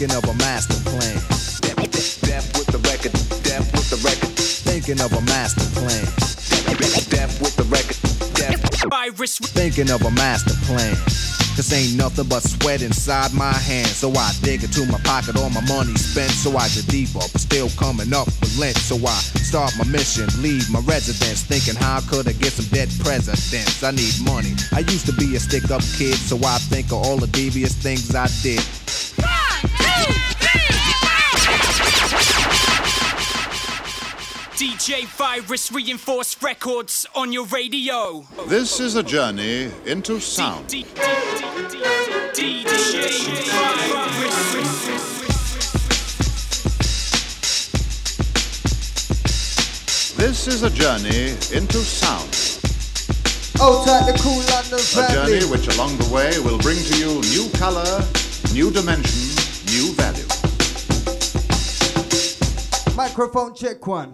Thinking of a master plan. Death with the record. Death with the record. Thinking of a master plan. Death with the record. Thinking of a master plan. Cause ain't nothing but sweat inside my hands. So I dig into my pocket, all my money spent. So I get deeper, but still coming up with lint. So I start my mission, leave my residence, thinking how could I get some dead presidents. I need money. I used to be a stick-up kid, so I think of all the devious things I did. 1, 2, 3, DJ Virus Reinforced Records on your radio. This is a journey into sound. This is a journey into sound. Outside the cool London family. A journey which along the way will bring to you new color, new dimension, new value. Microphone check 1.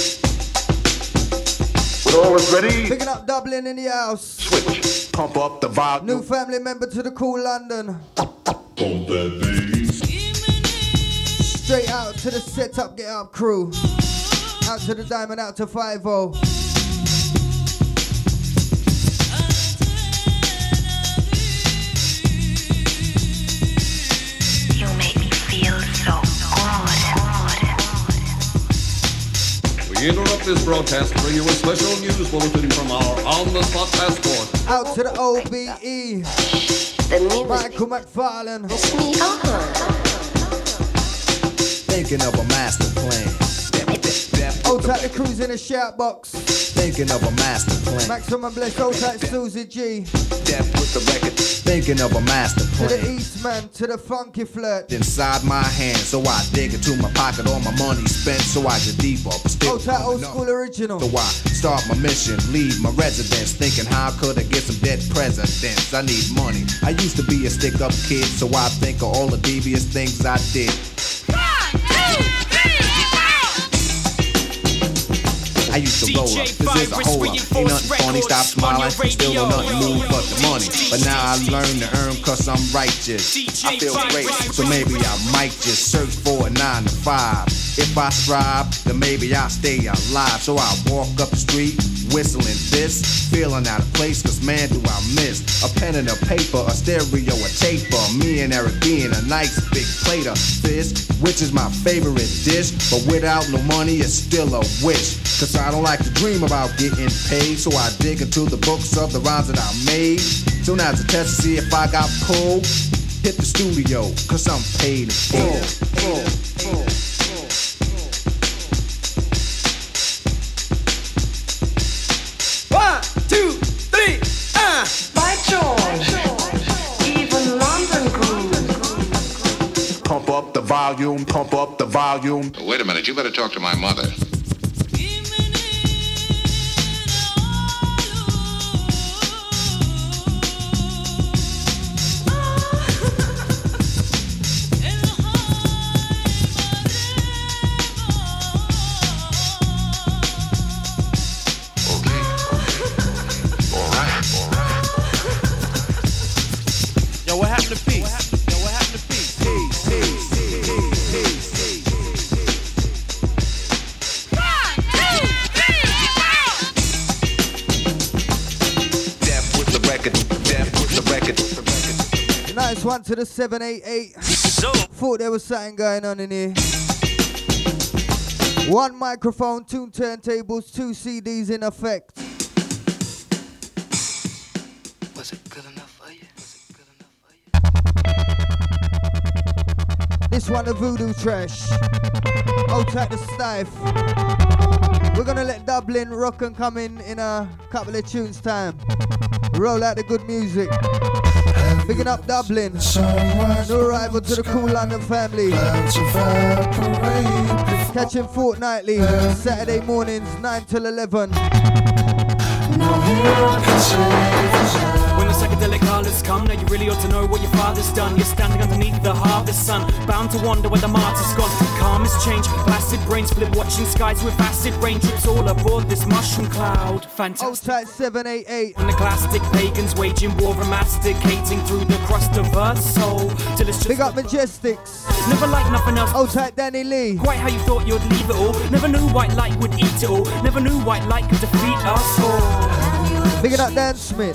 We're always ready. Picking up Dublin in the house. Switch. Pump up the volume. New family member to the cool London. Pump that bass. Straight out to the setup, get up crew. Out to the diamond, out to 5-0. You make me feel so good. We interrupt this broadcast to bring you a special news bulletin from our on-the-spot passport. Out to the OBE. Michael McFarlane. Thinking of a master plan. Old tight the cruise in the shout box. Thinking of a master plan. Maximum bless, old tight Susie G. Death with the record. Thinking of a master plan. To the Eastman, to the funky flirt. Inside my hand, so I dig into my pocket, all my money spent, so I get deeper, but still old tight old school original. So I start my mission, leave my residence, thinking how could I get some dead presidents. I need money. I used to be a stick-up kid, so I think of all the devious things I did. 1, 2, 3, I used to roll up, this is a hole up. Ain't nothing funny, stop smiling. Still don't nothing move but the money. But now I learn to earn cause I'm righteous. I feel great, so maybe I might just search for a 9 to 5. If I strive, then maybe I'll stay alive. So I walk up the street, whistling this, feeling out of place, cause man do I miss a pen and a paper, a stereo, a taper. Me and Eric being a nice big plate of fish, which is my favorite dish. But without no money, it's still a wish. Cause I don't like to dream about getting paid, so I dig into the books of the rhymes that I made. So now to test to see if I got pulled, hit the studio, cause I'm paid in full. 1, 2, 3, By George, even London groove. Pump up the volume, pump up the volume. Wait a minute, you better talk to my mother. What happened to peace? What happened to peace? Peace. 1, 2, 3, Death with the record. Death with the record. Nice one to the 788. Thought there was something going on in here. 1 microphone, 2 turntables, 2 CDs in effect. Was it good enough for you? This one, the Voodoo Trash. Old tight the Stife. We're gonna let Dublin rock and come in a couple of tunes time. Roll out the good music. Picking up Dublin. New arrival to the cool London family. Catching fortnightly. Saturday mornings, 9 till 11. When the psychedelic colors come, now you really ought to know what your father's done. You're standing underneath the harvest sun, bound bound to wonder where the martyr's gone. Calm has changed, placid brains flip, watching skies with acid rain drips all aboard this mushroom cloud. Fantastic. Outside 788. When the classic pagans waging war and masticating through the crust of Earth's soul till it's just. Big up Majestics. Never like nothing else. Outside Danny Lee. Quite how you thought you'd leave it all. Never knew white light would eat it all. Never knew white light could defeat us all. Big up Dan Smith.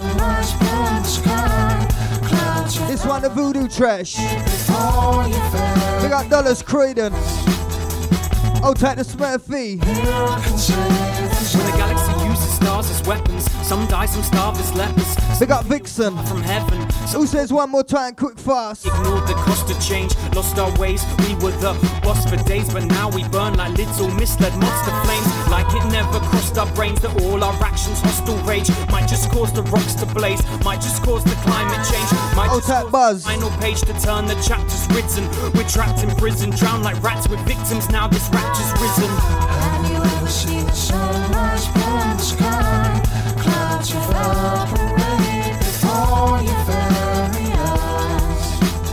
This one the Voodoo Trash. Big up Dollars Croydon. Outside the Smurfy. When the galaxy uses stars as weapons, some die, some starve as lepers. Big up Vixen. From heaven. Who says one more time, quick fast? Ignored the cost of change, lost our ways. We were the boss for days, but now we burn like little misled monster flames. Like it never crossed our brains that all our actions hostile rage might just cause the rocks to blaze, might just cause the climate change, might just cause Buzz. the final page to turn the chapters written. We're trapped in prison, drowned like rats with victims. Now this rapture's risen. Have you ever seen the sunrise in the sky? Clouds evaporate before your very eyes.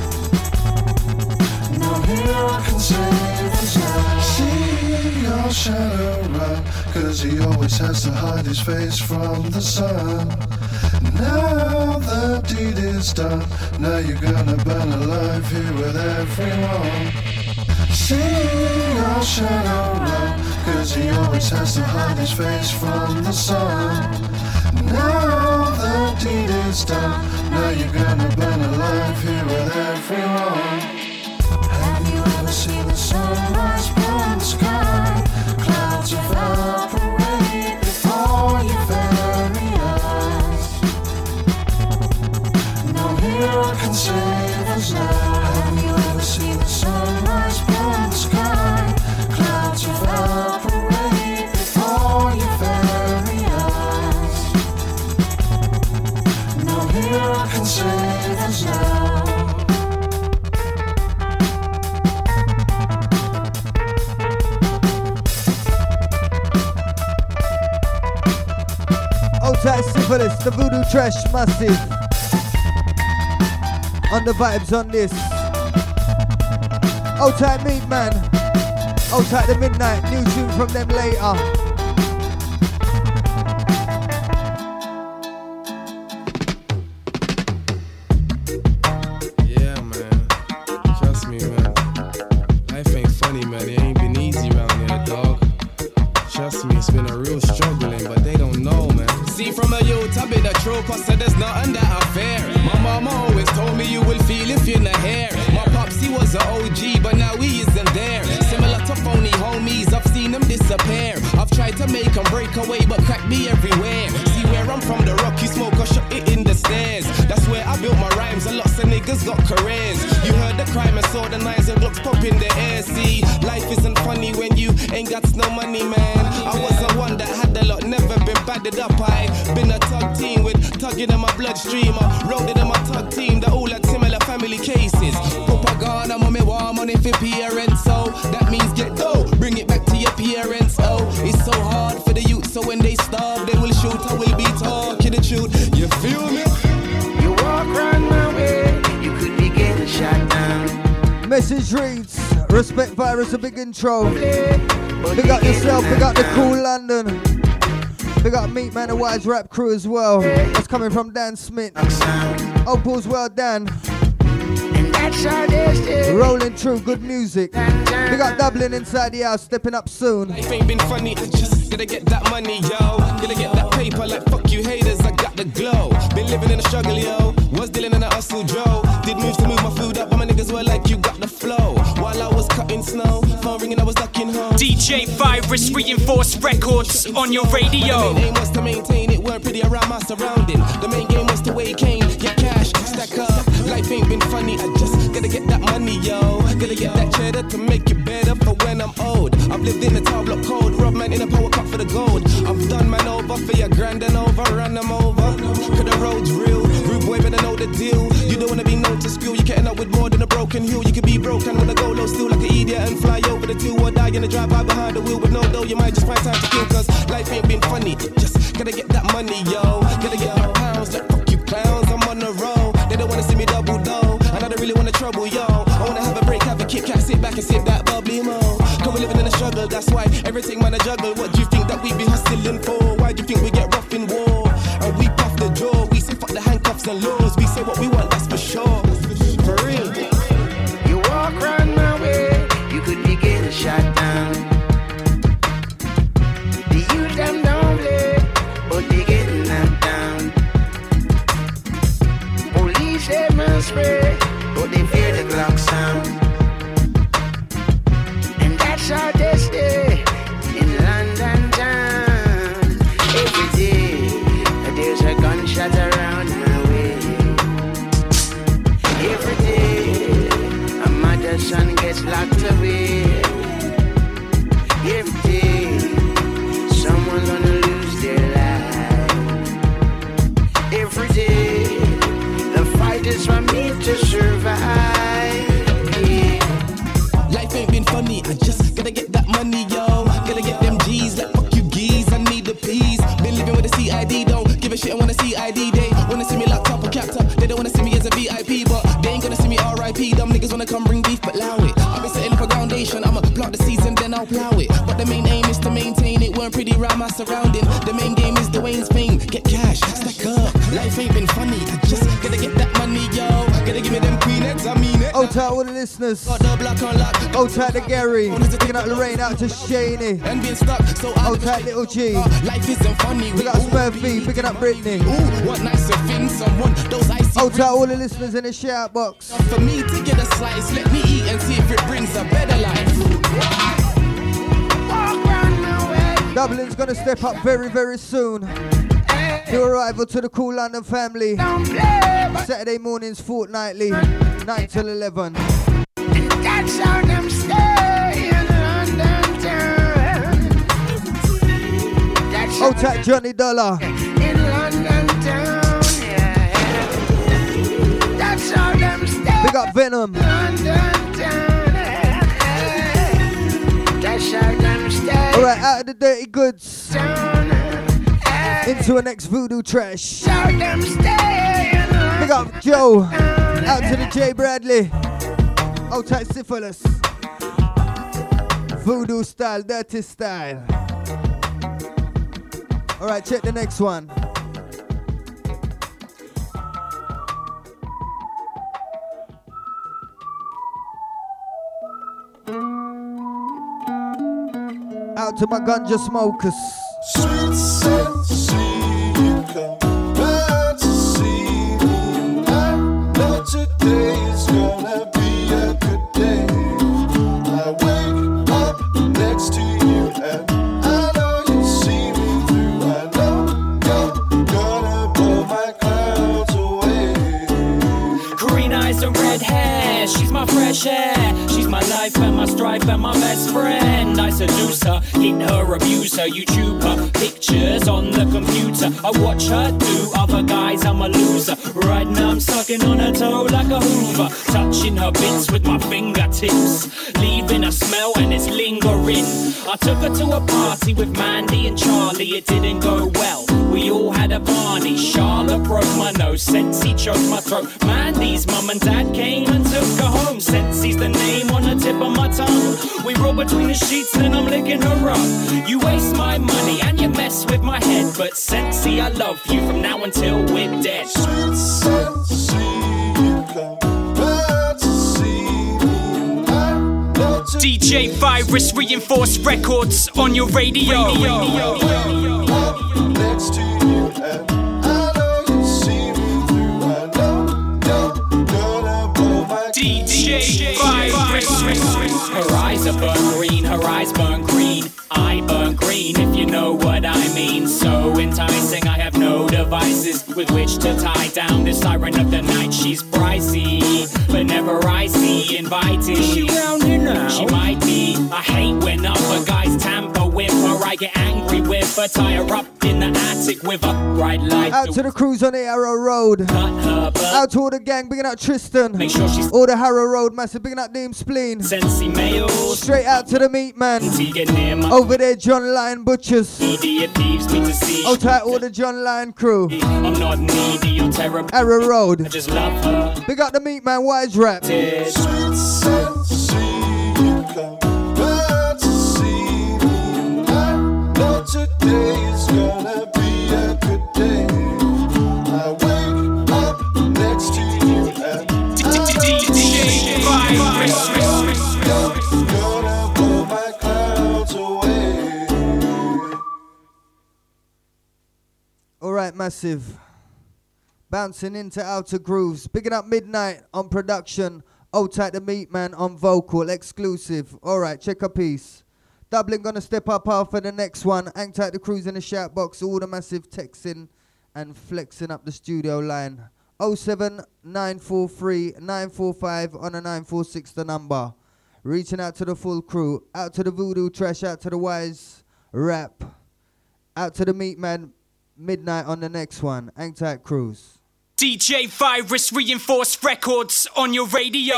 No hero can save us now. See your shadow run, 'cause he always has to hide his face from the sun. Now the deed is done, now you're gonna burn alive here with everyone. See your shadow run, 'cause he always has to hide his face from the sun. Now the deed is done, now you're gonna burn alive here with everyone. Have you ever seen the sunrise in the sky? Clouds evaporate before your very eyes. No hero can save us now. Have you ever seen the sunrise in the sky? Clouds evaporate before your very eyes. No hero can save us now. Outside Syphilis, the Voodoo Trash Massive. On the vibes on this. Outside Meat Man. Outside the Midnight. New tune from them later. Yeah, man. Trust me, man. Life ain't funny, man. It ain't been easy around here, dog. Trust me, it's been a real struggling, but they don't know, man. See, from a youth, I been a trooper, so there's nothing that unfair. My mama always told me you will feel if you're not here. My pops, he was an OG, but now he isn't there. Similar to phony homies, I've seen them disappear. I've tried to make them break away, but crack me everywhere. See where I'm from, the rock you smoke, I shut it in the stairs. That's where I built my rhymes, and lots of niggas got careers. You heard the crime and saw the knives and blocks pop in the air. See, life isn't funny when you ain't got no money, man. I was the one that had a lot, never been badded up. I been a tug team with tugging in my bloodstream. I rode it in my tug team that all had similar family cases. Propaganda, mommy, war money for parents, so that means get dough, bring it back to your parents. Oh, it's so hard for the youth, so when they starve, they will shoot. I will be talking the truth. You feel me? You walk around my way, you could be getting shot down. Message reads, respect virus, a big intro. Big up yourself, big up the cool London. Big up Meat Man, the Wise Rap crew as well. That's coming from Dan Smith. Opal's well done. Rolling through good music. Big up Dublin inside the house, stepping up soon. Life ain't been funny, I just gotta get that money, yo. Gotta get that paper like fuck you haters, I got the glow. Been living in the struggle, yo. Was dealing in the hustle, Joe. Did moves to move my food up, but my niggas were like, you got the flow. While I was cutting snow, phone ringing, I was ducking home. DJ Virus Reinforced Records on your radio. The main aim was to maintain it, weren't pretty around my surrounding. The main game was to weigh cane, get cash, stack up. Life ain't been funny, I just gotta get that money, yo. Gotta get that cheddar to make it better for when I'm old. I've lived in the tower block code, rob man in a power cup for the gold. I've done man over for your grand and over, run them over. Cause the road's real, rude boy better know the deal. You don't wanna be known to spill, you can't end up with more than a broken heel. You could be broken with a go low still like an idiot and fly over the two or die in the drive-by behind the wheel with no dough. You might just find time to kill, cause life ain't been funny. Just gotta get that money, yo. Gotta get my pounds like fuck you clowns, I'm on the road. They don't wanna see me double dough. Another really wanna trouble, yo. I wanna have a break, have a Kit Kat, sit back and sip that bubbly mo. Cause we're living in a struggle, that's why everything man a juggle. What do you think that we be hustling for? Why do you think we get rough in war? And we puff the jaw, we say fuck the handcuffs and laws. We say what we want, that's for sure. For real. You walk round my way, you could be getting shot down. The youth them don't play, but they getting knocked down. Police they must spray, but they fear the clock sound. And that's how they stay in London town. Every day there's a gunshot around my way. Every day a mother's son gets locked away. Every day someone's gonna lose their life. Every day the fight is for me to survive. Yeah. Life ain't been funny, I just gotta get that money, yo. Gotta get them G's, like fuck you geese, I need the peas. Been living with a CID, don't give a shit, I wanna see ID. They wanna see me locked up or capped up, they don't wanna see me as a VIP, but they ain't gonna see me RIP. Them niggas wanna come bring beef, but allow it. I've been setting up a foundation, I'ma plant the seeds and then I'll plow it. But the main aim is to maintain it, weren't pretty round my surrounding. The main game is the Wayne's fame, get cash, stack up. Life ain't been funny, I just gotta get that money, yo. Gotta give me them queen eggs, I mean it. Out to all the listeners. Out to Gary. Picking up Lorraine, out to Shaney. And being stuck, so out to Little G. Life isn't funny. We got Smurfy, picking up Brittany. Ooh, what nicer thing, someone, those icy. Out to all the listeners in the shout box. For me to get a slice, let me eat and see if it brings a better life. Dublin's gonna step up very, very soon. New arrival to the Cool London family. Saturday mornings fortnightly, 9 till 11. That's how them stay in London town. Out at Johnny Dollar. In London town, yeah. That's how them stay. Big up Venom. London town, yeah. That's how them stay. Alright, out of the dirty goods. Into the next voodoo trash. Big up Joe. Out to the J Bradley. Out at Syphilis. Voodoo style, dirty style. Alright, check the next one. Out to my ganja smokers. Sweet sense, you come back to see me. I know today is gonna be a good day. I wake up next to you and I know you see me through. I know you're gonna blow my clouds away. Green eyes and red hair, she's my fresh air. She's my life and my strife and my best friend. I seduce her, hit her, abuse her, YouTube her, pictures on the computer. I watch her do other guys, I'm a loser. Right now I'm sucking on her toe like a Hoover, touching her bits with my fingertips, leaving a smell and it's lingering. I took her to a party with Mandy and Charlie, it didn't go well. We all had a Barney. Charlotte broke my nose, Sensi choked my throat. Mandy's mum and dad came and took her home. Sensi's the name on the tip of my tongue. We roll between the sheets, then I'm licking her up. You waste my money and you mess with my head, but Sensi, I love you from now until we're dead. Sweet Sensi, you come back to see me. I know DJ Virus, Reinforced Records on your radio. Next to you and I know you see me through. I know you're gonna blow my DJ Virus. Her eyes are burnt green, her eyes burn green. I burn green if you know what I mean. So enticing, I have no devices with which to tie down the siren of the night. She's pricey, but never icy, inviting. Is she round here now? She might be. I hate when other guys tamper with her. I get angry with her, tie her up in the attic with a bright light. Out to the crews on the Arrow Road. Out to all the gang, bigging up Tristan. Make sure she's all the Harrow Road, massive, bigging up Deem Spleen. Sensi Mayo. Straight out to the meat man. Over there, John Lyon Butchers. It leaves me to see. Out to all the John Lyon crew. I'm not needy, you're terrible. Arrow Road. I just love her. Big up the meat man, Wise Rap. Sweet Sensi, you come back to see me. I know today's gonna be a good day. I wake up next to you and gonna blow my clouds away. Alright, massive. Bouncing into Outer Grooves. Bigging up Midnight on production. Old Tight the Meat Man on vocal. Exclusive. Alright, check a piece. Dublin gonna step up after the next one. Hang tight the crews in the shout box. All the massive texting and flexing up the studio line. 07943 945 on a 946 the number. Reaching out to the full crew. Out to the Voodoo Trash. Out to the Wise Rap. Out to the Meat Man. Midnight on the next one. Hang tight crews. DJ Virus Reinforced Records on your radio.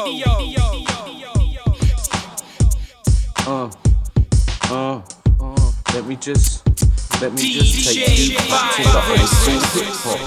Let me just take you back to the old school hip hop.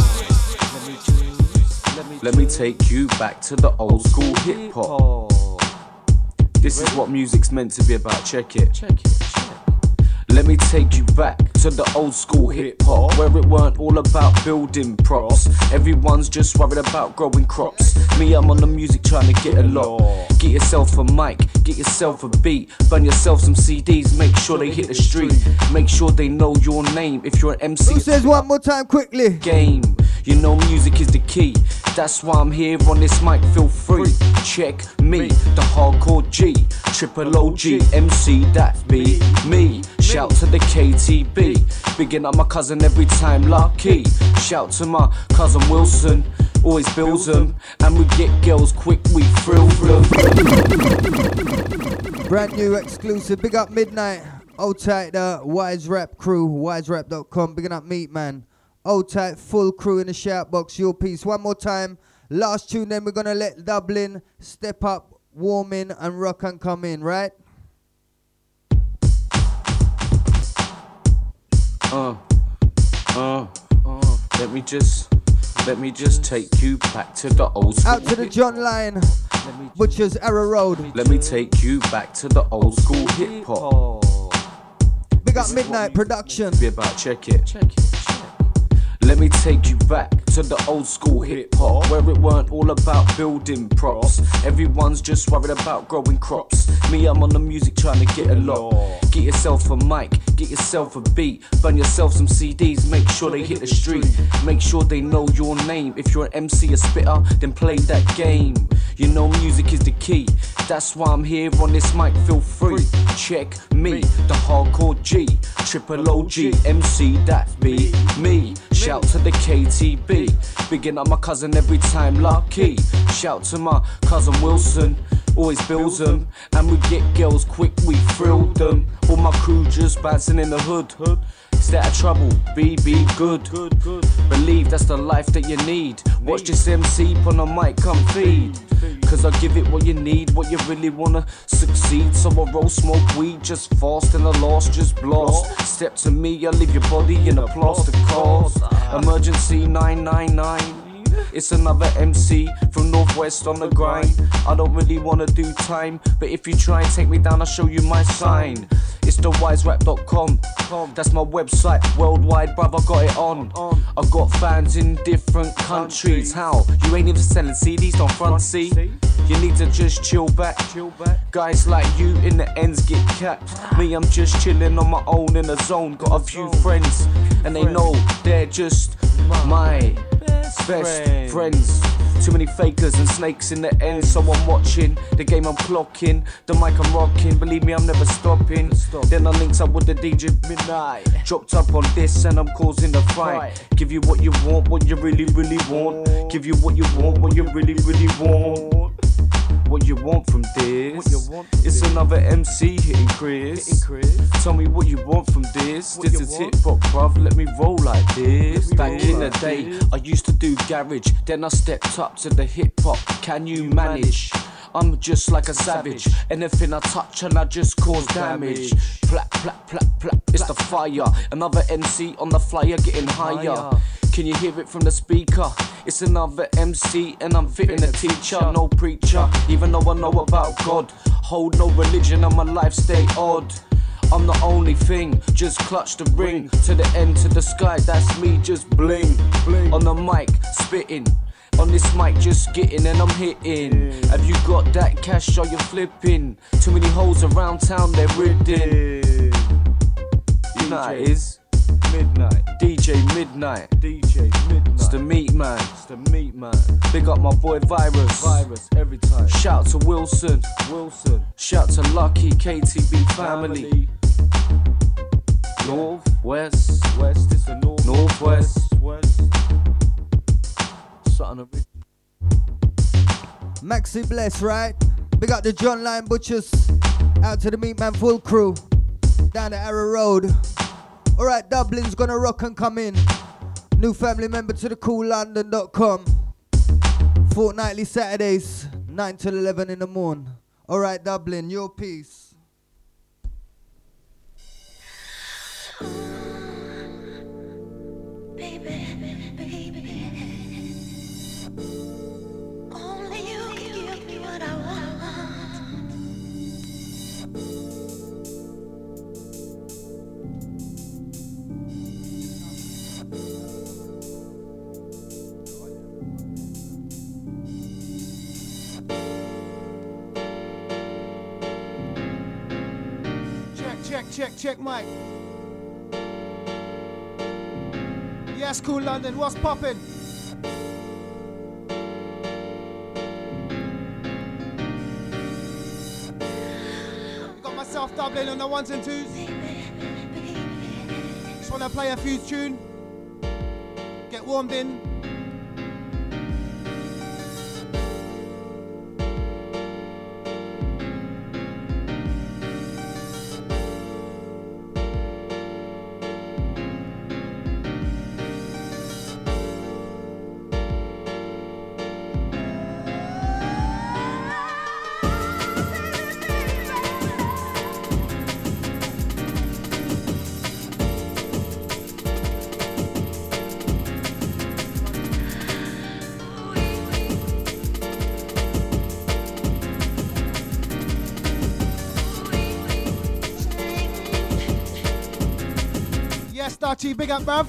Let me take you back to the old school hip hop. This is what music's meant to be about. Check it. Let me take you back to the old school hip hop, where it weren't all about building props. Everyone's just worried about growing crops. Me, I'm on the music trying to get a lot. Get yourself a mic, get yourself a beat, burn yourself some CDs, make sure they hit the street. Make sure they know your name if you're an MC. Who says one more time quickly? Game, you know music is the key. That's why I'm here on this mic, feel free. Check me, the hardcore G, triple OG, MC, that be me. Shout to the KTB, bigging up my cousin every time lucky. Shout to my cousin Wilson, always bills them, and we get girls quick, we thrill them. Brand new exclusive, big up Midnight. Old tight the Wise Rap crew, wiserap.com, bigging up Meat Man. Old tight full crew in the shout box, your piece. One more time, last tune, then we're gonna let Dublin step up, warm in, and rock and come in, right? Let me just take you back to the old school. Out to the John Lyon Butchers Arrow Road. Let me take you back to the old school hip hop. Big up Midnight production. Be about check it. Let me take you back to the old school hip hop, where it weren't all about building props. Everyone's just worried about growing crops. Me, I'm on the music trying to get a lot. Get yourself a mic, get yourself a beat, burn yourself some CDs, make sure they hit the street. Make sure they know your name. If you're an MC, a spitter, then play that game. You know music is the key. That's why I'm here on this mic, feel free. Check me, the hardcore G, triple OG, MC, that be me. Shout to the KTB, bigging up my cousin every time lucky. Shout to my cousin Wilson, always bills them, and we get girls quick, we thrill them. All my crew just bouncing in the hood. Stay out of trouble, be good. Believe that's the life that you need. Watch this MC on the mic, come feed. Cause I give it what you need, what you really wanna succeed. So I roll, smoke weed, just fast, and the lost just blast. Step to me, I leave your body in a plaster cast. Emergency 999. It's another MC from Northwest on the grind. I don't really wanna do time, but if you try and take me down, I'll show you my sign. It's the wiserap.com. That's my website, worldwide, bruv, I got it on. I got fans in different countries. How? You ain't even selling CDs, don't front, see? You need to just chill back. Guys like you in the ends get capped. Me, I'm just chilling on my own in the zone. Got a few friends, and they know they're just my best friends. Too many fakers and snakes in the end, so I'm watching the game, I'm clocking the mic, I'm rocking. Believe me, I'm never stopping. Then I linked up with the DJ Midnight, dropped up on this and I'm causing the fight. Give you what you want, what you really want. Give you what you want, what you really want. What you want from this? It's another MC hitting Chris. Tell me what you want from this. This is hip hop, bruv. Let me roll like this. Back in the day, I used to do garage. Then I stepped up to the hip hop. Can you manage? I'm just like a savage. Anything I touch and I just cause damage. Plap, plap, plap, plap. It's the fire. Another MC on the flyer getting higher. Can you hear it from the speaker? It's another MC and I'm fitting a teacher, no preacher. Even though I know about God, hold no religion and my life stay odd. I'm the only thing, just clutch the ring to the end, to the sky, that's me, just bling, bling. On the mic, spitting. On this mic, just getting and I'm hitting. Have you got that cash or you flipping? Too many hoes around town, they're ridding. You know how it is. Midnight, DJ Midnight, it's the Meat Man, Big up my boy Virus, every time. Shout to Wilson, shout to Lucky, KTB family. Northwest, it's the Northwest. Maxi Bless, right? Big up the John Line Butchers. Out to the Meat Man full crew. Down the Arrow Road. Alright, Dublin's gonna rock and come in. New family member to the coollondon.com. Fortnightly Saturdays, 9 till 11 in the morning. Alright, Dublin, your piece. Baby. Only you can give me what I want. Check, Mike. Yes, Cool London, what's poppin'? Got myself Dublin on the ones and twos. Just wanna play a fuse tune. Get warmed in. Starchy, big up, bruv.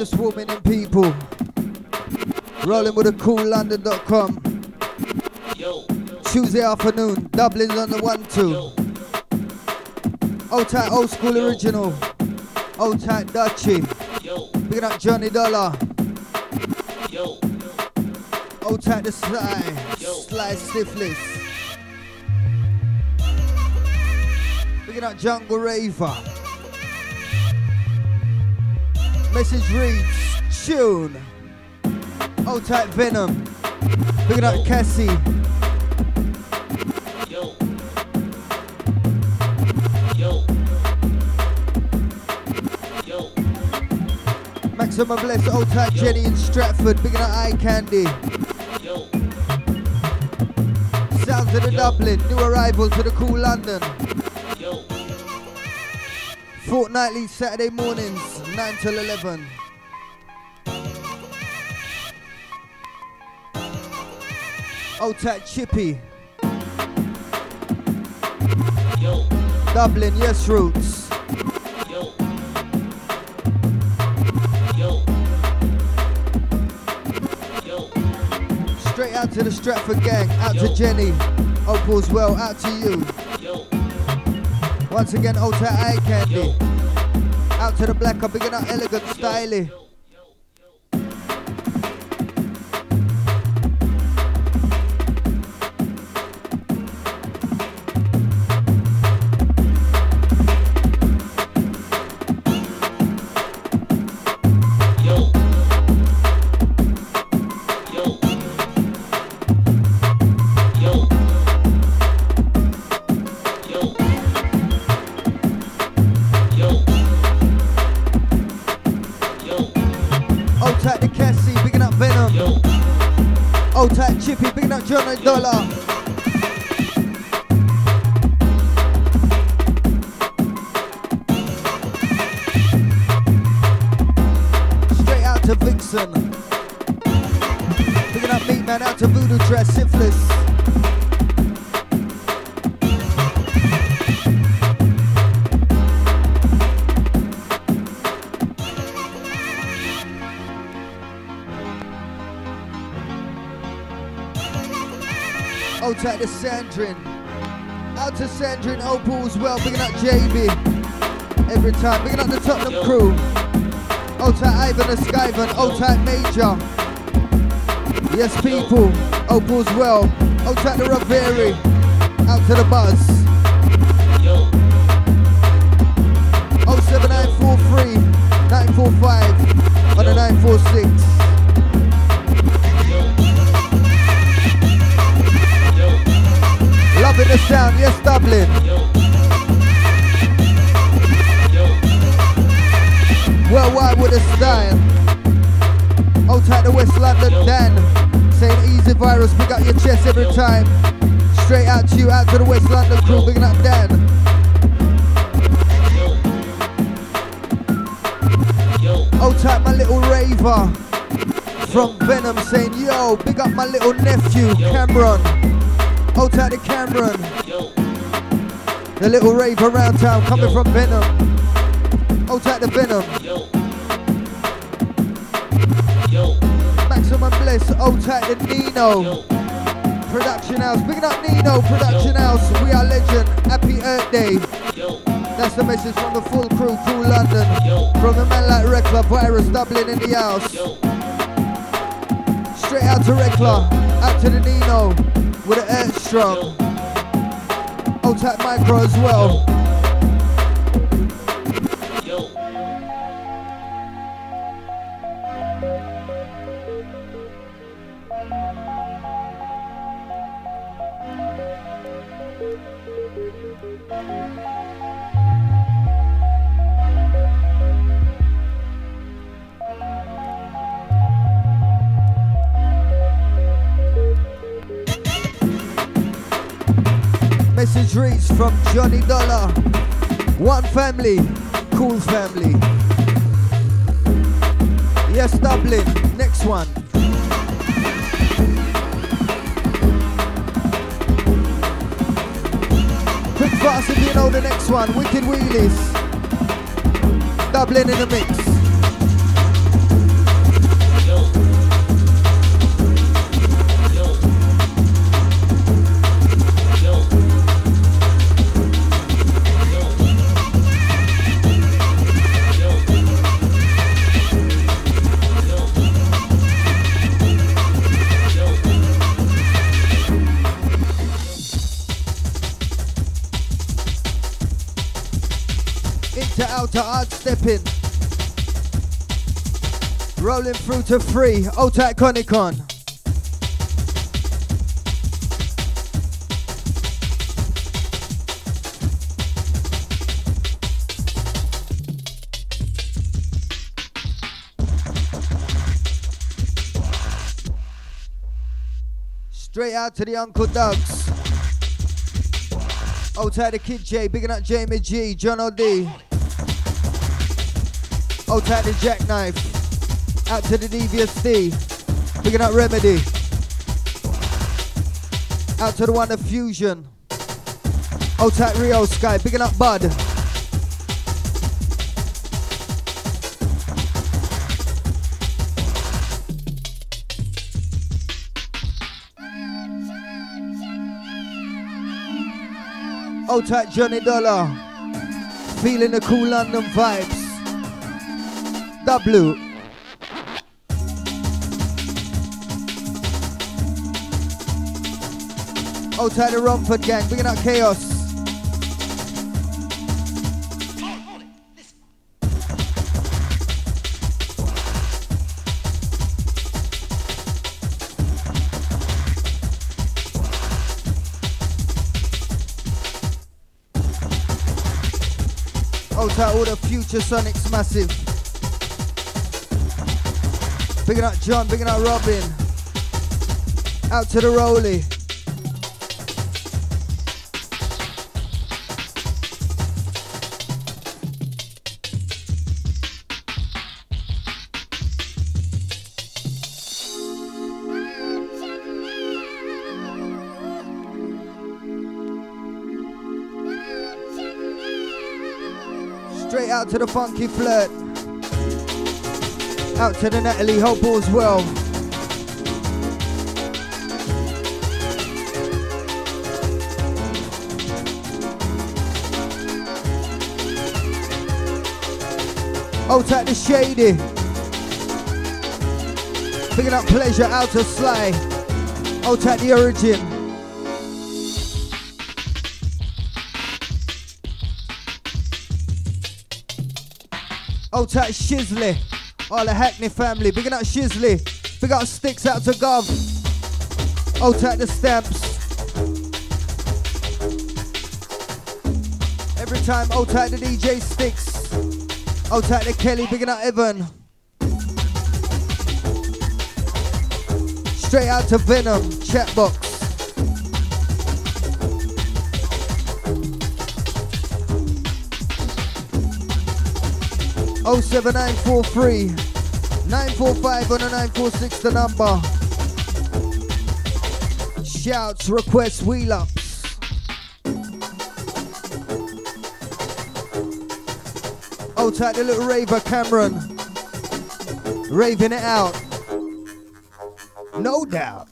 just swarming in people. Rolling with a coollondon.com. Tuesday afternoon, Dublin's on the 1-2. Old tight, old school original. Old tight Dutchie. Picking up Johnny Dollar. Old tight the Sly Stiffless. Picking up Jungle Raver. Message reads, tune. Old tight Venom. Picking up Cassie. Maximum bless, old tight Jenny in Stratford, picking up Eye Candy. Sounds of the Dublin, new arrival to the cool London. Fortnightly Saturday mornings, 9 till 11. Old tight Chippy. Dublin, yes roots. Straight out to the Stratford gang, out to Jenny, Opal's well, out to you. Once again, old tight Eye Candy. Out to the Black, I'm picking up Elegant Styly. Old tight Chippy, picking up Johnny Dollar. Straight out to Vixen. Picking up Meat Man, out to Voodoo Dress, Syphilis. Old tight to Sandrin. Out to Sandrin, Opal as well, picking up JB. Every time, picking up the Tottenham crew. Old tight Ivan the Skyvan, old tight Major. Yes people, Opal as well. Old tight the Raveri. Out to the Buzz. 07943 945 on the 946. Loving the sound, yes Dublin. Worldwide with a style. Old tight the West London Dan. Saying easy virus, pick up your chest every time. Straight out to you, out to the West London crew, picking up Dan. Old tight my little raver from Venom saying yo, big up my little nephew Cameron. Old tight to Cameron. The little rave around town coming from Venom. Old tight to Venom. Maximum bless. Old tight to Nino. Production House. Picking up Nino. Production House. We are legend. Happy Earth Day. That's the message from the full crew. Cool London. From the man like Rekla. Virus Dublin in the house. Straight out to Rekla. Out to the Nino. With an Earth Strong. Old tight Micro as well. Message reads from Johnny Dollar. One family, cool family. Yes, Dublin. Next one. Quick fast if you know the next one. Wicked Wheelies. Dublin in the mix. out to Art Stepping. Rolling through to 3. Old-tight Conicon. Straight out to the Uncle Dogs. Old-tight the Kid J. Bigging up Jamie G. John O.D. Old-tight the Jackknife. Out to the Devious D. Bigging up Remedy. Out to the one of Fusion. Old-tight Rio Sky. Bigging up Bud. Old-tight Johnny Dollar. Feeling the cool London vibes. W. Old-tight the Romford Gang. Bigging up Chaos. Old-tight all the Future Sonics massive. Bigging up John, bigging up Robin. Out to the Rolly. Straight out to the Funky Flirt. Out to the Natalie, hope all's well. Out at the Shady. Picking up Pleasure, out to Sly. Out at the Origin. Out at Shisley. All the Hackney family. Bigging up Shisley. Big up Sticks, out to Gov. Out at the Stamps. Every time out at the DJ Sticks. Out at the Kelly. Bigging up Evan. Straight out to Venom. Chatbox. Oh 07943 945 on a 946 the number. Shouts, requests, wheel ups. Oh, type the little raver Cameron. Raving it out. No doubt.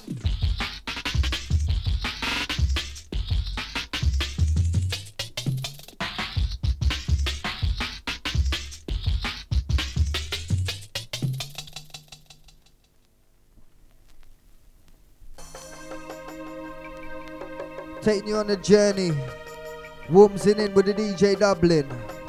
Taking you on a journey, warmsing in with the DJ Dublin.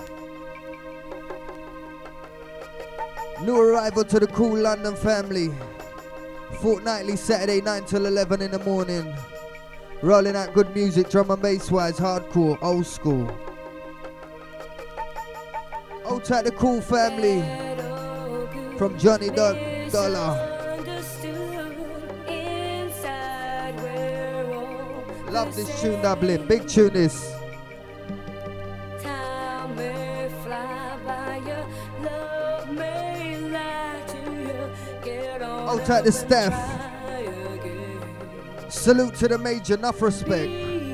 New arrival to the cool London family. Fortnightly Saturday 9 till 11 in the morning. Rolling out good music, drum and bass wise, hardcore, old school. Old type the cool family. From Johnny Dollar. Love this tune, Dublin. Big tune this. Out at the staff. Salute to the major, enough respect.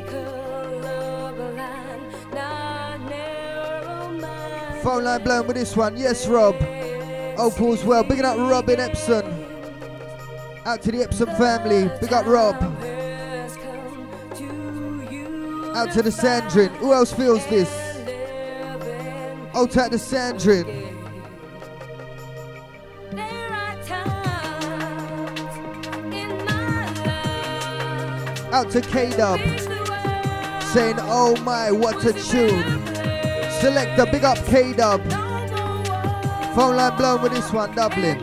Phone line blown with this one. Yes, Rob. Opal's well. Big up Robin Epson. Out to the Epson family. Big up Rob. Out to the Sandrin. Who else feels this? Out at the Sandrin. Out to K-Dub. Saying, oh my, what a tune. Selector, big up K-Dub. Phone line blown with this one, Dublin.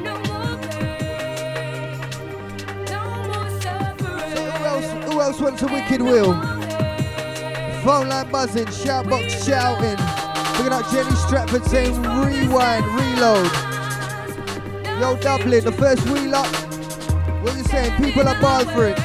So who else wants a wicked wheel? Phone line buzzing, shoutbox shouting. Picking up Jenny Stratford saying rewind, reload. Yo Dublin, the first wheel up. What you saying? People are bald for it.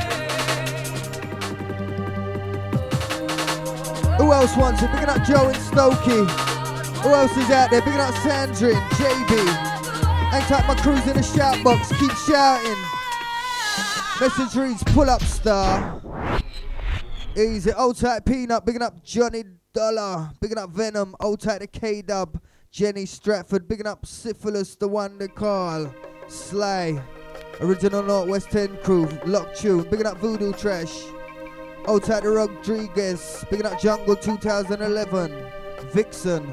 Who else wants it? Picking up Joe and Stokey. Who else is out there? Picking up Sandrine, JB. Hang tight my crews in the shout box. Keep shouting. Message reads, pull up star. Easy. Old tight Peanut. Picking up Johnny Dollar. Picking up Venom. Old tight the K-Dub. Jenny Stratford. Picking up Syphilis, the one they call Sly. Original Northwest 10 crew. Lock tune. Picking up Voodoo Trash. Old tight the Rodriguez. Picking up Jungle 2011. Vixen.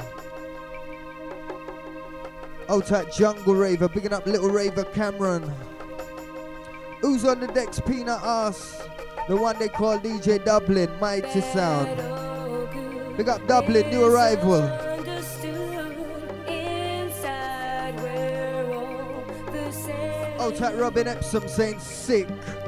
Old tight Jungle Raver. Picking up Little Raver Cameron. Who's on the decks? Peanut Ass. The one they call DJ Dublin. Mighty Sound. Big up Dublin. New arrival. Old tight Robin Epsom saying sick.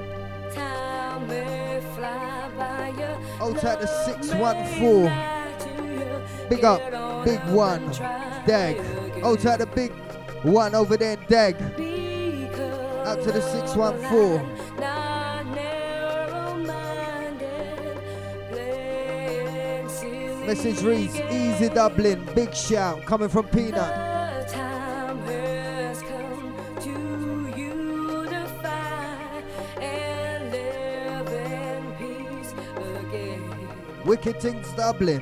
Old tight the 614. Big up, big one, Dag. Old tight the big one over there in Dag. Out to the 614. Message reads, easy Dublin, big shout, coming from Peanut. Wicked Things Dublin.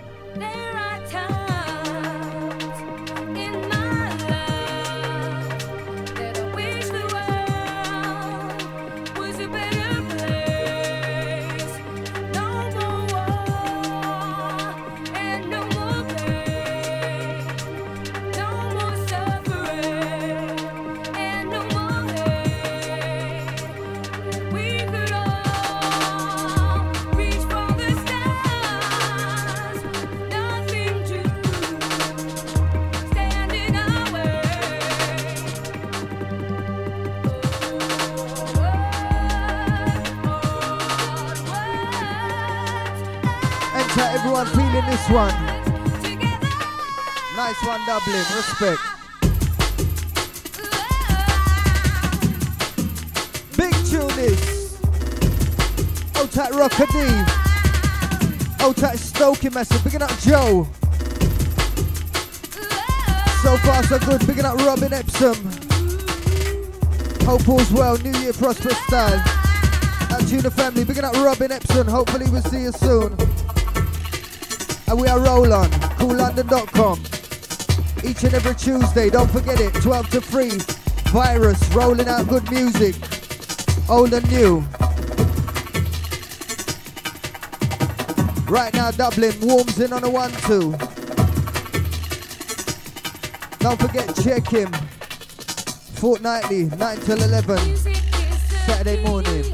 Everyone feeling this one. Nice one, Dublin. Respect. Big tune is Old tight Rocker D. Old tight Stokey Massive. Picking up Joe. So far so good. Picking up Robin Epsom. Hope all's well. New Year prosperous style. Out to the family. Picking up Robin Epsom. Hopefully we'll see you soon. And we are roll on, coollondon.com. Each and every Tuesday, don't forget it, 12 to 3. Virus, rolling out good music, old and new. Right now, Dublin warms in on a 1-2. Don't forget, check him. Fortnightly, 9 till 11, Saturday morning.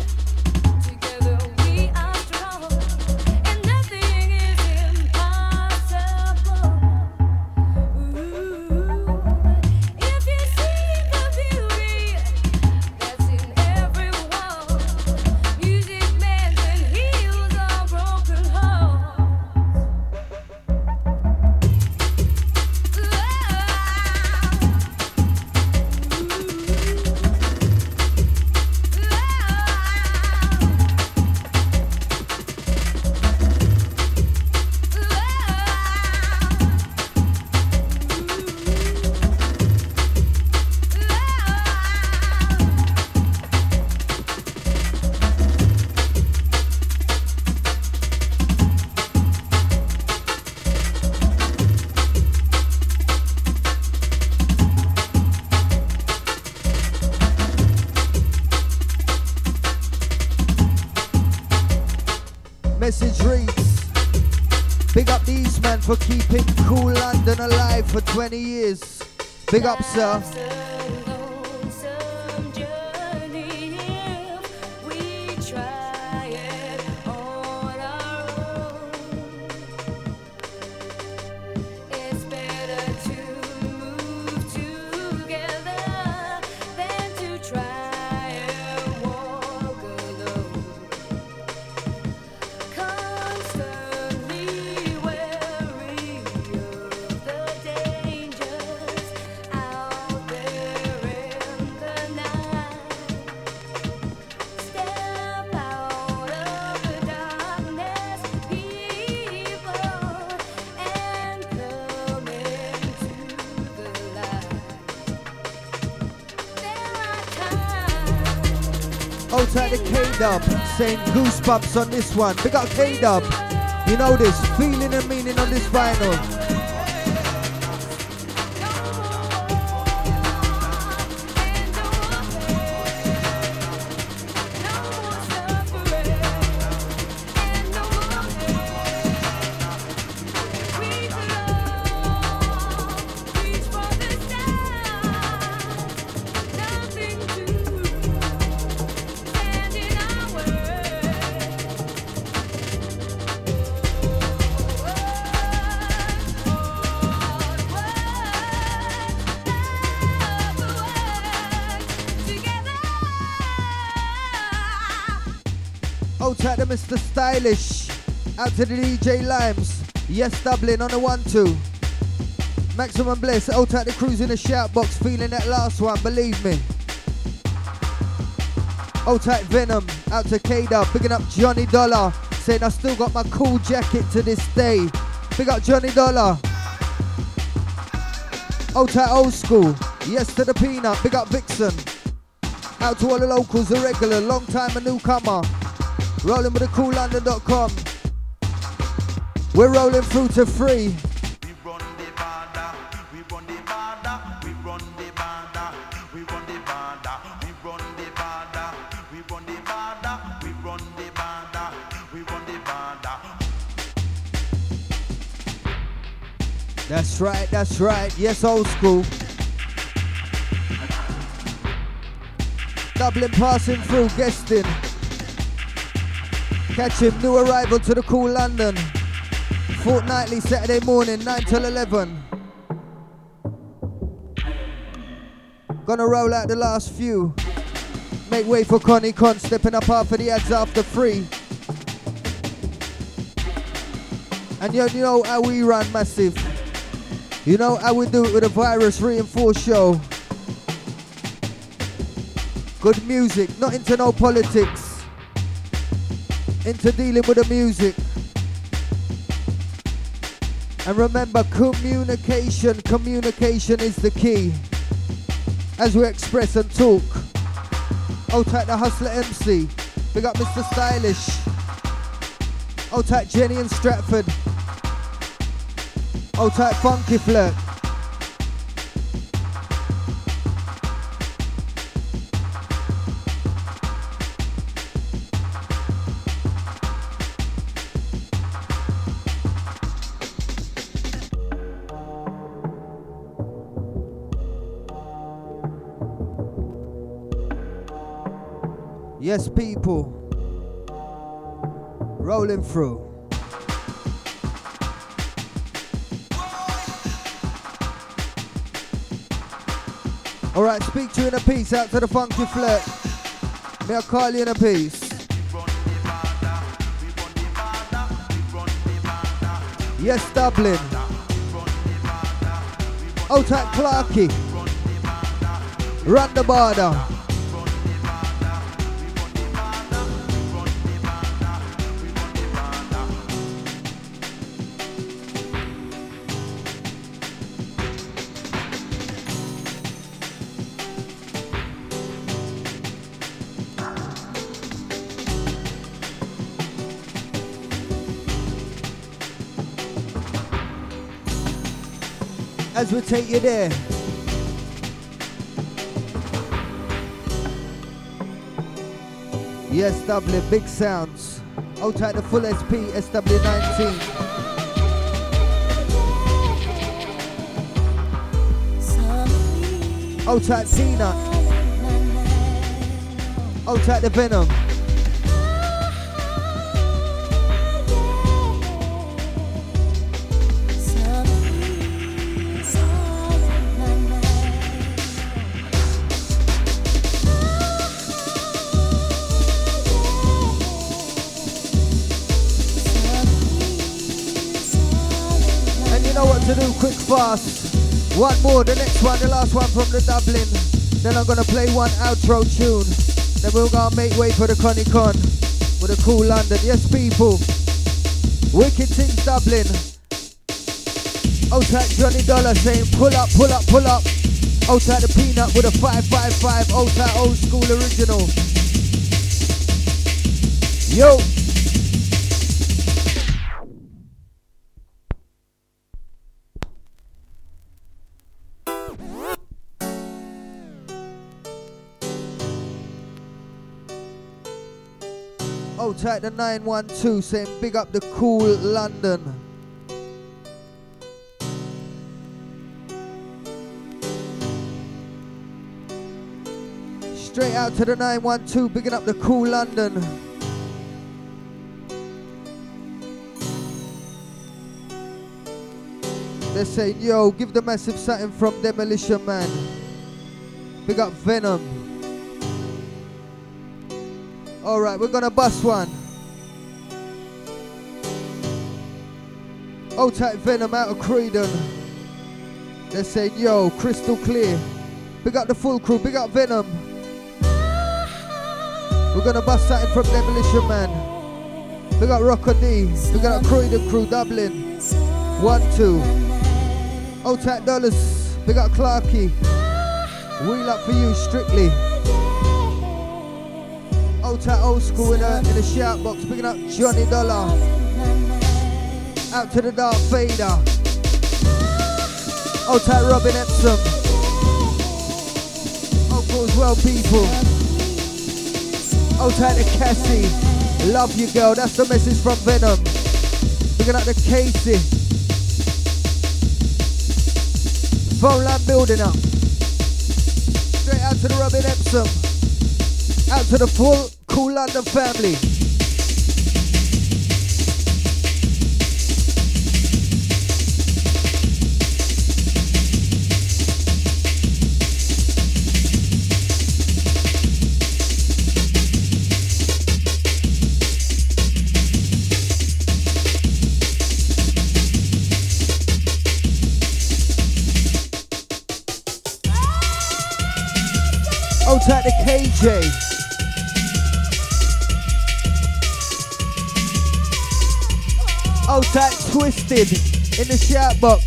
Message reads, big up these man for keeping Cool London alive for 20 years. Big up, sir. It's been Out at the K-Dub, saying goosebumps on this one. Big up K-Dub. You know this, feeling and meaning on this vinyl. Out at the Mr. Stylish. Out to the DJ Limes. Yes, Dublin on the 1-2. Maximum Bliss. Out at the Cruise in the shout box. Feeling that last one, believe me. Out at Venom. Out to K-Dub. Picking up Johnny Dollar. Saying I still got my cool jacket to this day. Big up Johnny Dollar. Out at Old School. Yes to the Peanut. Big up Vixen. Out to all the locals, the regular, long time a newcomer. Rolling with the CoolLondon.com. We're rolling through to 3. That's right, that's right. Yes, Old School. Dublin passing through, guesting. Catch him, new arrival to the Cool London. Fortnightly Saturday morning, 9 till 11. Gonna roll out the last few. Make way for Connie Con, stepping up half of the ads after 3. And you know how we run massive. You know how we do it with a virus reinforced show. Good music, not into no politics. Into dealing with the music. And remember, communication is the key. As we express and talk. Out at the Hustler MC. Big up Mr. Stylish. Out at Jenny and Stratford. Out at Funky Flirt. Yes, people. Rolling through. Alright, speak to you in a piece. Out to the Funky Flirt. May I call you in a piece? Yes, Dublin. Out at Clarkie. Run the border. As we take you there. Yes, Dublin, big sounds. Out at the full SP, SW19. Out at Peanut. Out at the Venom. To do quick fast. One more, the next one, the last one from the Dublin. Then I'm gonna play one outro tune. Then we're gonna make way for the Connie Con with a Cool London. Yes, people. Wicked things, Dublin. Out at Johnny Dollar saying pull up, pull up, pull up. Out at the Peanut with a 555. Out at Old School Original. Yo! Oh, type the 912 saying big up the cool London. Straight out to the 912, bigging up the cool London. They're saying, yo, give the massive something from Demolition Man. Big up Venom. Alright, we're gonna bust one. Old type Venom out of Croydon. They're saying, yo, crystal clear. Big up the full crew, big up Venom. We're gonna bust something from Demolition Man. Big up Rocker D. Big up Croydon crew, Dublin. 1, 2. Old type Dollars. Big up Clarky. Wheel up for you, strictly. Old type Old School in the shout box. Picking up Johnny Dollar. Out to the Dark Fader. Old type Robin Epsom. Hope all's well, people. Old type the Cassie. Love you, girl. That's the message from Venom. Picking up the Casey. Phone line building up. Straight out to the Robin Epsom. Out to the full cool London family. Out at the KJ. Out at Twisted in the shout box.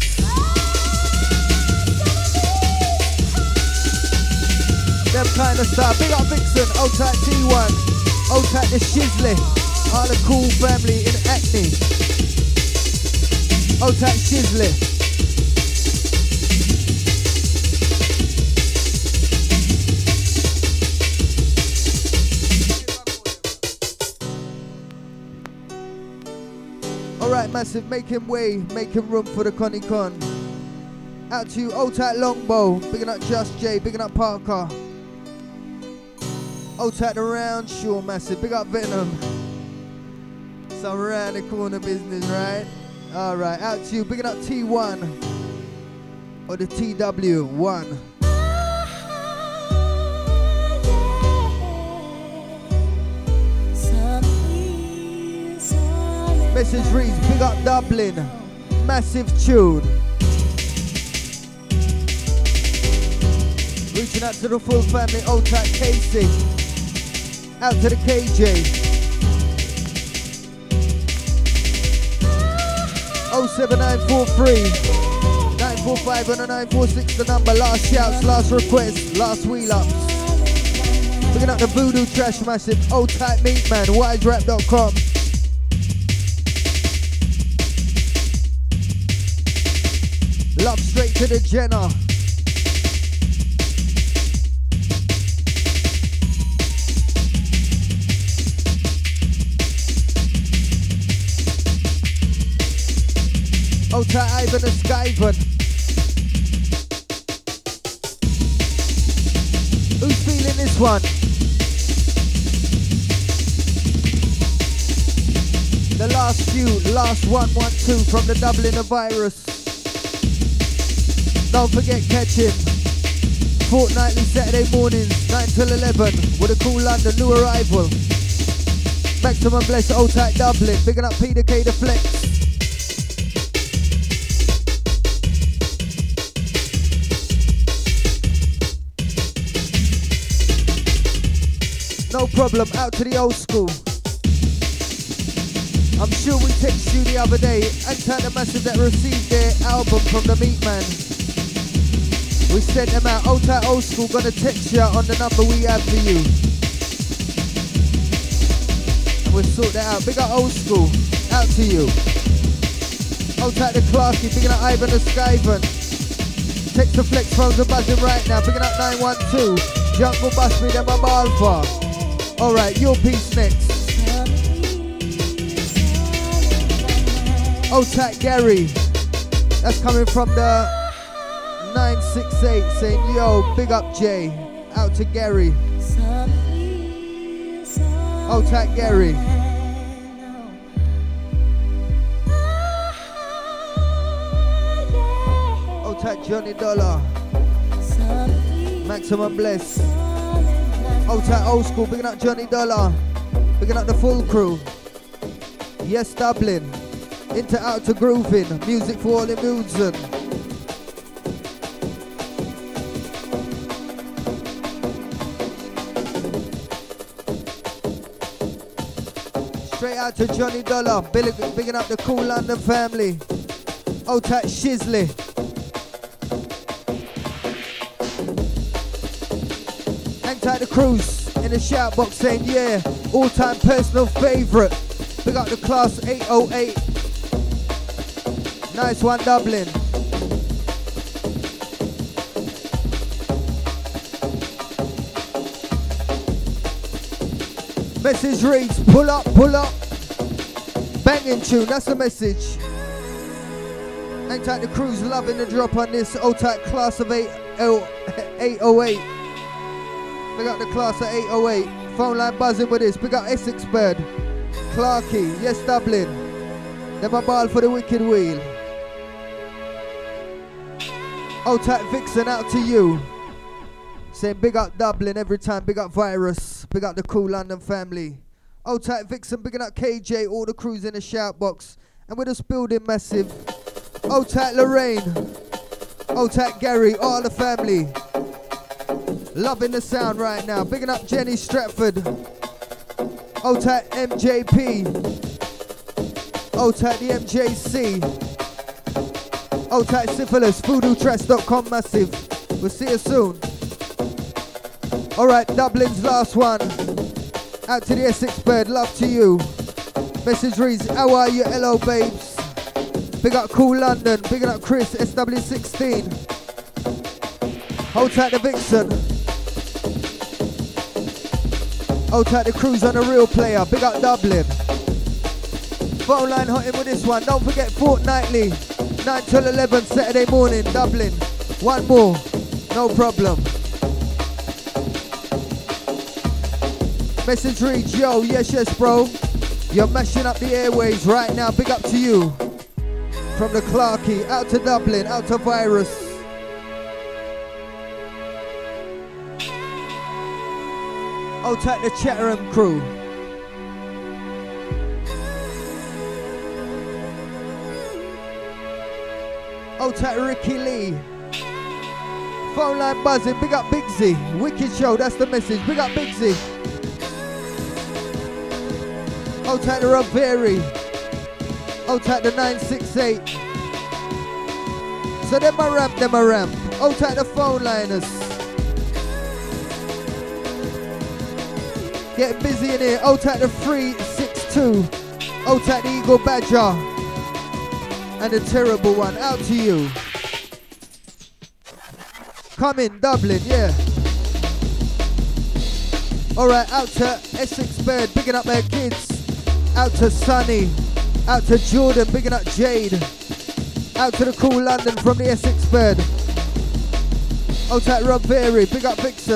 Them kind of stuff. Big up Vixen. Out at T1. Out at the Shisley. All the cool family in Acne. Out at Shisley. Alright, massive, making way, making room for the Connie Con. Out to you, old tight Longbow, bigging up Just J, bigging up Parker. Old tight the Round Shaw, massive, big up Venom. Some round the corner business, right? Alright, out to you, bigging up T1. Or the TW1. Message reads, big up Dublin, massive tune. Reaching out to the full family, old type Casey. Out to the KJ. 07943 945 and a 946 the number. Last shouts, last requests, last wheel ups. Picking up the Voodoo Trash massive, old type Meatman, wiserap.com. Love straight to the Jenna. Ota Ivan and Skyvan. Who's feeling this one? The last few, last 112 from the Dublin Virus. Don't forget, catch him fortnightly Saturday mornings, 9 till 11 with a cool London new arrival. Maximum bless, old tight Dublin, bigging up Peter K the Flex. No problem, out to the Old School. I'm sure we texted you the other day, and the massive that received their album from the Meatman. We sent them out, old tight Old School, gonna text you on the number we have for you. we'll sort that out. Big up Old School, out to you. Old tight the Clarky, bigging up Ivan the Skyven. Text the flex phones are buzzing right now, bigging up 912. Jungle Bus me, them I'm Alpha. Alright, your piece next. Old tight Gary, that's coming from the 968 saying, yo, big up Jay, out to Gary. Old tight Gary. Old tight Johnny Dollar. Maximum Bless. Old tight Old School, bigging up Johnny Dollar. Bigging up the full crew. Yes, Dublin. Into out to grooving. Music for all the moods and straight out to Johnny Dollar, bigging up the Cool London family. Old tight Shisley. Hang tight the Cruise in the shout box saying, yeah, all-time personal favourite. Big up the class 808. Nice one, Dublin. Message reads, pull up, banging tune, that's the message. Hang tight the Cruise, loving the drop on this old tight class of 808. Big up the class of 808, phone line buzzing with this, big up Essex Bird, Clarky, yes Dublin, them a ball for the wicked wheel. Old tight Vixen, out to you. Saying big up Dublin every time, big up Virus, big up the Cool London family. Old tight Vixen, bigging up KJ, all the crews in the shout box. And we're just building massive. Old tight Lorraine, old tight Gary, all the family. Loving the sound right now. Bigging up Jenny Stratford. Old tight MJP. Old tight the MJC. Old tight Syphilis, voodootress.com massive. We'll see you soon. Alright, Dublin's last one. Out to the Essex Bird, love to you. Message reads, how are you, hello babes. Big up Cool London, bigging up Chris, SW16. Hold tight the Vixen. Hold tight the Cruise on the real player, big up Dublin. Phone line hotting with this one, don't forget fortnightly. 9 till 11 Saturday morning, Dublin. One more, no problem. Message reads, yo, yes bro. You're mashing up the airways right now, big up to you. From the Clarky, out to Dublin, out to Virus. Out to the Chatteram crew. Out to Ricky Lee. Phone line buzzing, big up Bigsy. Wicked show, that's the message, big up Bigsy. Out to the Raveri. Out to the 968. So them a ramp. Out to the phone liners. Getting busy in here. Out to the 362. Out to the Eagle Badger. And the terrible one. Out to you. Come in, Dublin, yeah. Alright, out to Essex Bird, bigging up their kids. Out to Sunny. Out to Jordan, bigging up Jade. Out to the Cool London from the Essex Bird. Out to Rob Berry, big up Vixen.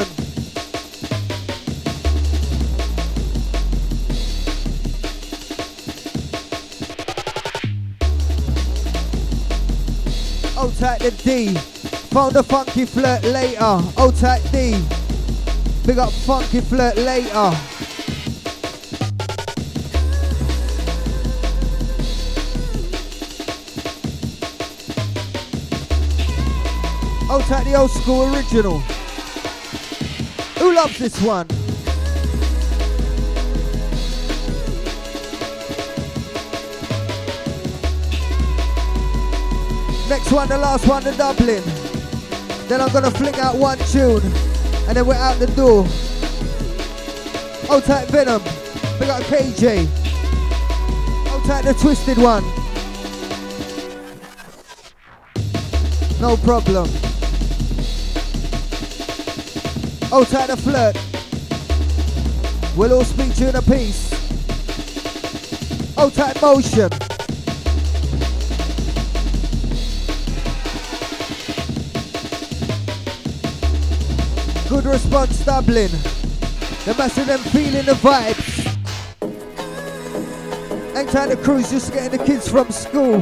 Out to the D. Found the Funky Flirt later. Out to D. Big up Funky Flirt later. Out at the Old School original. Who loves this one? Next one, the last one, the Dublin. Then I'm gonna fling out one tune, and then we're out the door. Out at Venom. We got KJ. I'll take the twisted one. No problem. I'll take the flirt. We'll all speak to you in a piece. I'll take motion. Good response, Dublin. The mass of them feeling the vibes. Ain't time the crew's just getting the kids from school.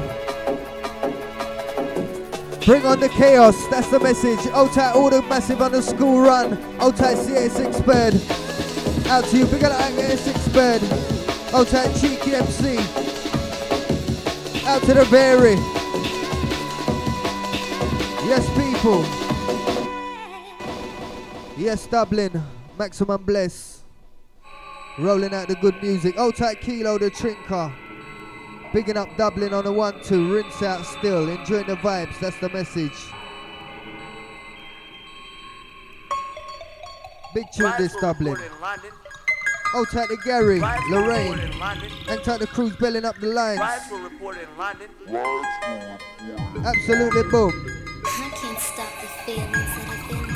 Bring on the chaos, that's the message. Outside all the massive on the school run. Outside CA6 bird. Out to you, big up A6 bird. Outside Cheeky MC. Out to the Vary. Yes, people. Yes, Dublin. Maximum Bliss. Rolling out the good music. Outside Kilo, the Trinker. Bigging up Dublin on the 1-2, rinse out still, enjoying the vibes, that's the message. Big tune this Dublin. Out at the Gary, Lorraine, and at the crews belling up the lines. Absolutely boom. I can't stop the feelings that I feel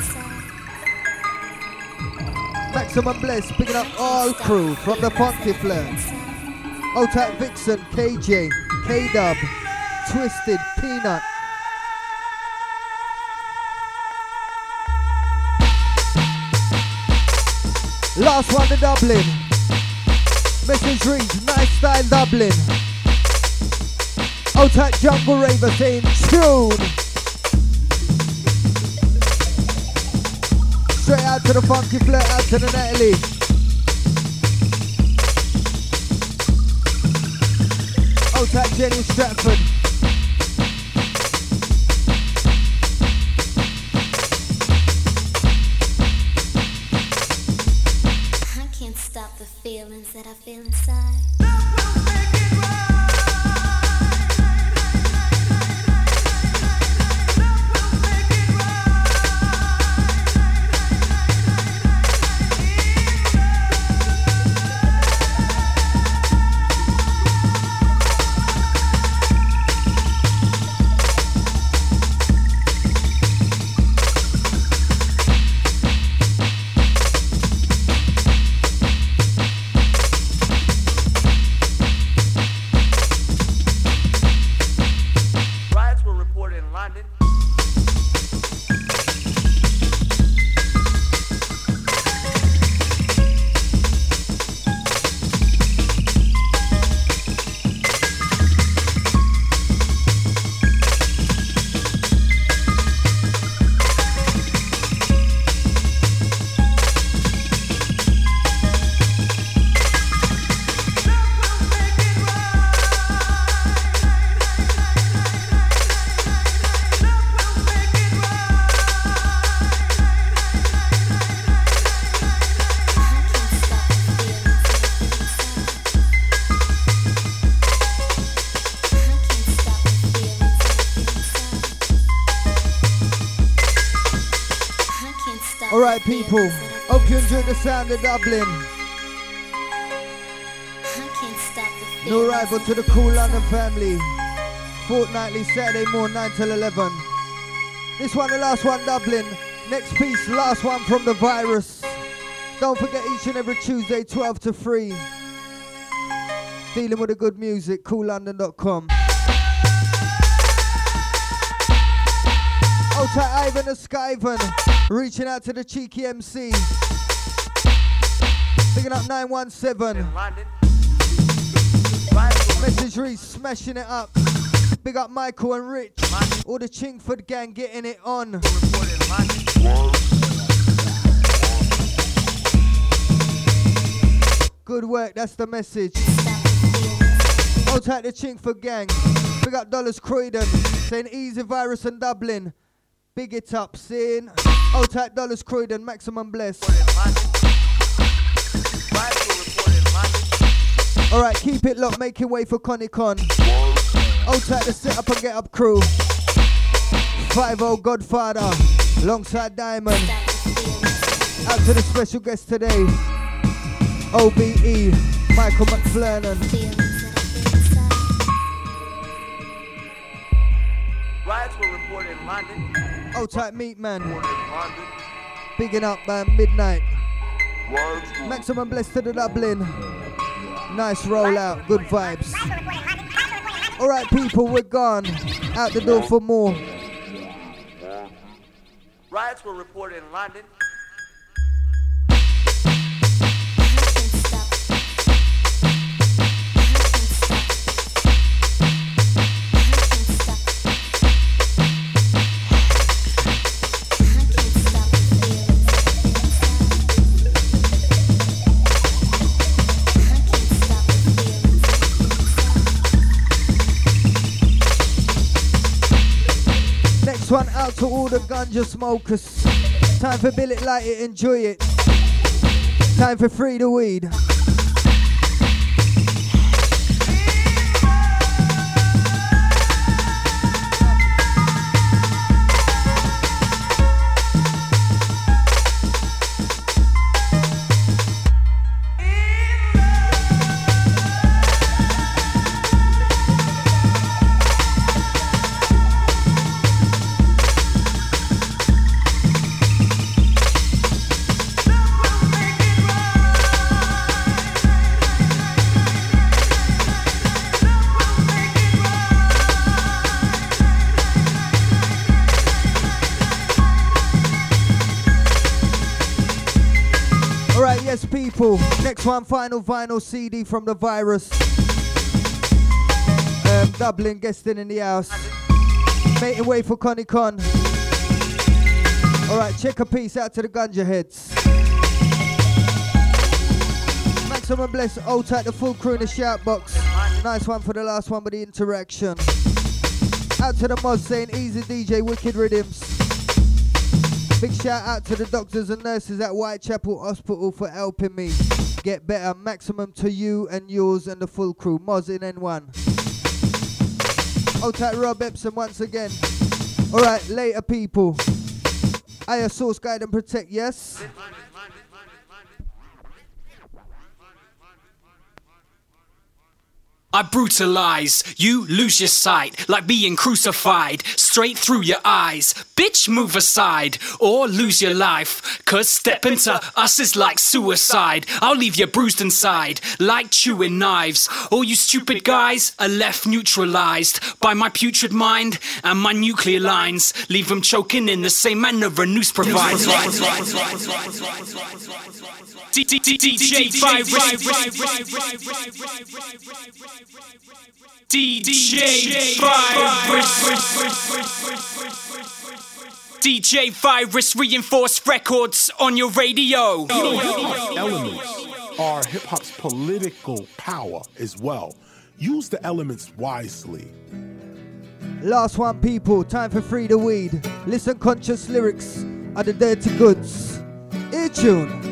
inside. Maximum Bliss, picking up all crew from the Funky Flair. Out at Vixen, KJ, K-Dub, Twisted, Peanut. Last one to Dublin. Message reads, nice style Dublin. Out at Jungle Raver saying tune. Straight out to the Funky Flirt, out to the Natalie. Out at Jenny Stratford. I can't stop the feelings that I feel inside. Alright people, hope you enjoyed the sound of Dublin. New arrival to the Cool London family. Fortnightly Saturday morning 9 till 11. This one the last one Dublin. Next piece, last one from the Virus. Don't forget each and every Tuesday 12 to 3. Dealing with the good music, coollondon.com. Out to Ivan the Skyvan. Reaching out to the Cheeky MC. Picking up 917. Message reads, smashing it up. Big up Michael and Rich. All the Chingford gang getting it on. Good work, that's the message. Out at the Chingford gang. Big up Dollars Croydon. Saying easy Virus and Dublin. Big it up, saying out at Dollars Croydon, Maximum Bless. Alright, keep it locked, making way for Conicon. Out at the Set Up and Get Up crew. 5-0 Godfather, alongside Diamond. Out to the special guest today, OBE. Michael McFlernan. Riots were reported in London. Old Type Meat Man. Bigging up Midnight. Maximum Bless to the Dublin. Nice rollout, good vibes. Alright people, we're gone. Out the door for more. Riots were reported in London. One out to all the ganja smokers. Time for bill it, light it, enjoy it. Time for free the weed. People, next one, final vinyl CD from the Virus. Dublin guesting in the house. Making way for Connie Con. Alright, check a piece out to the ganja heads. Maximum Bless, Old Tight, the full crew in the shout box. Nice one for the last one with the interaction. Out to the Moz saying easy DJ, wicked rhythms. Big shout out to the doctors and nurses at Whitechapel Hospital for helping me get better. Maximum to you and yours and the full crew. Moz in N1. Old Tight Rob Epsom once again. Alright, later people. Higher source, guide and protect, yes? I brutalize, you lose your sight, like being crucified, straight through your eyes. Bitch, move aside, or lose your life, cause step into us is like suicide. I'll leave you bruised inside, like chewing knives. All you stupid guys are left neutralized by my putrid mind and my nuclear lines. Leave them choking in the same manner a noose provides. DJ Virus. DJ Virus, Reinforced Records on your radio. Elements are hip hop's political power as well. Use the elements wisely. Last one, people. Time for free the weed. Listen, conscious lyrics are the dirty goods. Ear tune.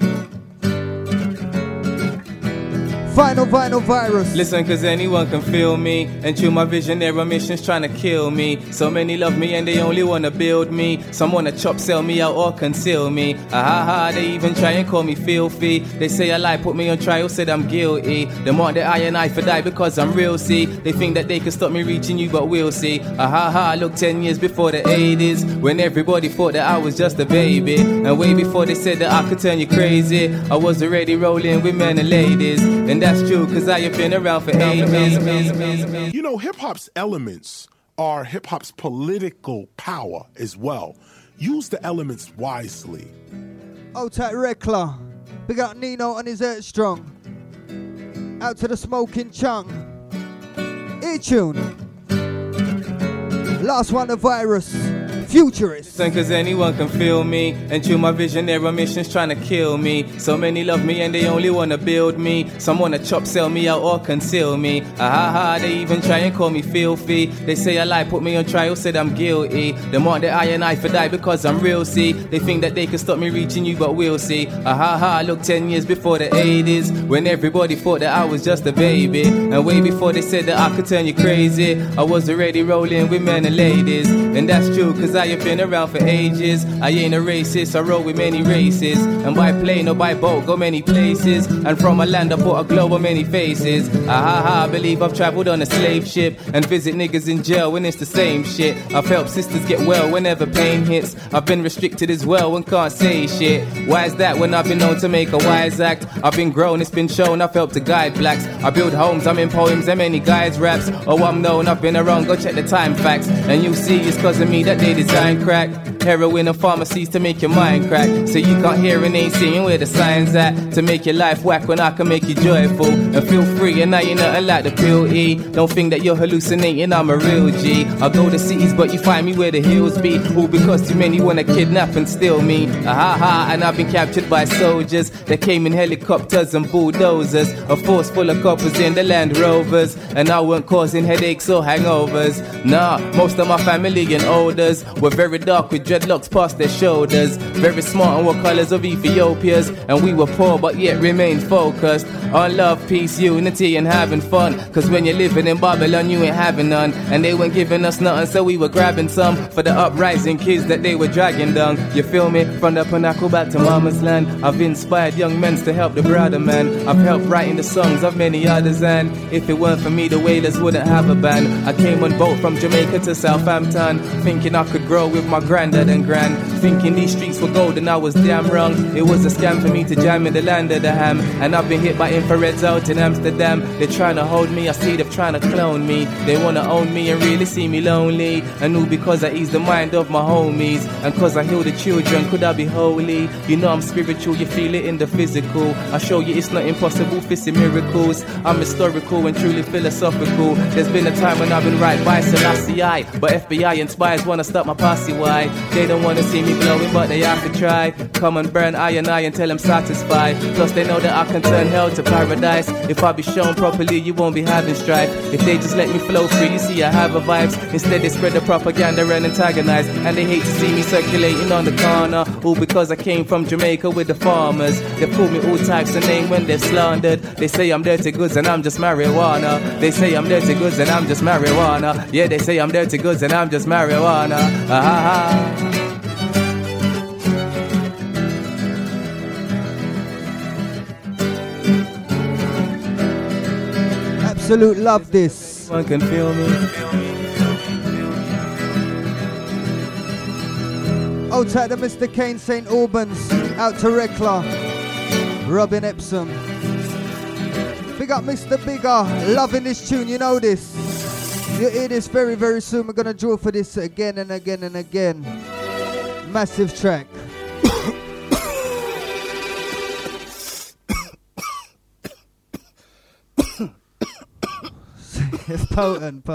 Final vinyl Virus. Listen, cause anyone can feel me. And through my vision, there are missions trying to kill me. So many love me and they only wanna build me. Some wanna chop, sell me out or conceal me. They even try and call me filthy. They say I lie, put me on trial, said I'm guilty. They want the I and I for die because I'm real, see. They think that they can stop me reaching you, but we'll see. Look, 10 years before the 80s, when everybody thought that I was just a baby. And way before they said that I could turn you crazy, I was already rolling with men and ladies. And that's true, cause I have been around for ages. You know, hip-hop's elements are hip-hop's political power as well. Use the elements wisely. Old Tight Rekla. Big up Nino and his Earth Strong. Out to the smoking chunk. E-tune. Last one, the Virus. Futurist. Cause anyone can feel me. And through my vision, there are missions trying to kill me. So many love me and they only wanna build me. Some wanna chop, sell me out or conceal me. They even try and call me filthy. They say I lie, put me on trial, said I'm guilty. They want the I and I for die because I'm real, see. They think that they can stop me reaching you, but we'll see. Look, 10 years before the 80s, when everybody thought that I was just a baby. And way before they said that I could turn you crazy, I was already rolling with men and ladies. And that's true, cause I I have been around for ages. I ain't a racist, I roll with many races. And by plane or by boat, go many places. And from a land I put a globe on many faces. I believe I've traveled on a slave ship and visit niggas in jail when it's the same shit. I've helped sisters get well whenever pain hits. I've been restricted as well and can't say shit. Why is that when I've been known to make a wise act? I've been grown, it's been shown, I've helped to guide blacks. I build homes, I'm in poems, and many guys raps. Oh, I'm known, I've been around, go check the time facts. And you see it's cause of me that they design crack. Heroin and pharmacies to make your mind crack. So you can't hear and ain't seeing where the signs at. To make your life whack when I can make you joyful. And feel free and I ain't nothing like the pill E. Don't think that you're hallucinating, I'm a real G. I go to cities but you find me where the hills be. All because too many wanna kidnap and steal me. And I've been captured by soldiers that came in helicopters and bulldozers. A force full of coppers in the Land Rovers. And I weren't causing headaches or hangovers. Nah, most of my family and elders were very dark with dreadlocks past their shoulders. Very smart and wore colours of Ethiopia's. And we were poor but yet remained focused on love, peace, unity and having fun. Cause when you're living in Babylon you ain't having none. And they weren't giving us nothing so we were grabbing some for the uprising kids that they were dragging down. You feel me? From the Pinnacle back to Mama's land. I've inspired young men to help the brother man. I've helped writing the songs of many others. And if it weren't for me the Wailers wouldn't have a band. I came on boat from Jamaica to Southampton, thinking I could grow with my granddad and gran. Thinking these streets were golden, I was damn wrong. It was a scam for me to jam in the land of the ham. And I've been hit by infrareds out in Amsterdam. They're trying to hold me, I see them trying to clone me. They wanna own me and really see me lonely. And all because I ease the mind of my homies. And cause I heal the children, could I be holy? You know I'm spiritual, you feel it in the physical. I show you it's not impossible, fixing miracles. I'm historical and truly philosophical. There's been a time when I've been right by Selassie I. But FBI and spies wanna stop my posse, why? They don't wanna see me glowing but they have to try. Come and burn I and tell them satisfied. Plus they know that I can turn hell to paradise. If I be shown properly you won't be having strife. If they just let me flow free you see I have a vibes. Instead they spread the propaganda and antagonize. And they hate to see me circulating on the corner. All because I came from Jamaica with the farmers. They call me all types of names when they're slandered. They say I'm dirty goods and I'm just marijuana. They say I'm dirty goods and I'm just marijuana. Yeah, they say I'm dirty goods and I'm just marijuana. Absolute love this. One can feel me. Out at the Mr. Kane St. Albans, out to Rekla, Robin Epsom. Big up Mr. Bigger, loving this tune, you know this. You hear this very, very soon. We're gonna draw for this again and again and again. Massive track. It's potent.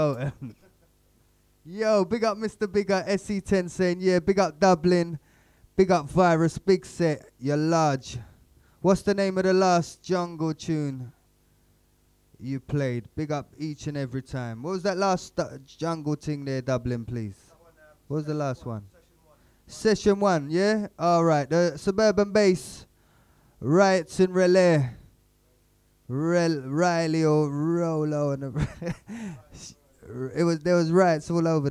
Yo, big up Mr. Bigger, SC10 saying, yeah, big up Dublin, big up Virus, big set, you're large. What's the name of the last jungle tune you played? Big up each and every time. What was that last jungle thing there, Dublin, please? What was the last one? Session 1, yeah? Alright, the Suburban Bass, Riots in Relay, Riley or Rolo, and there was riots all over.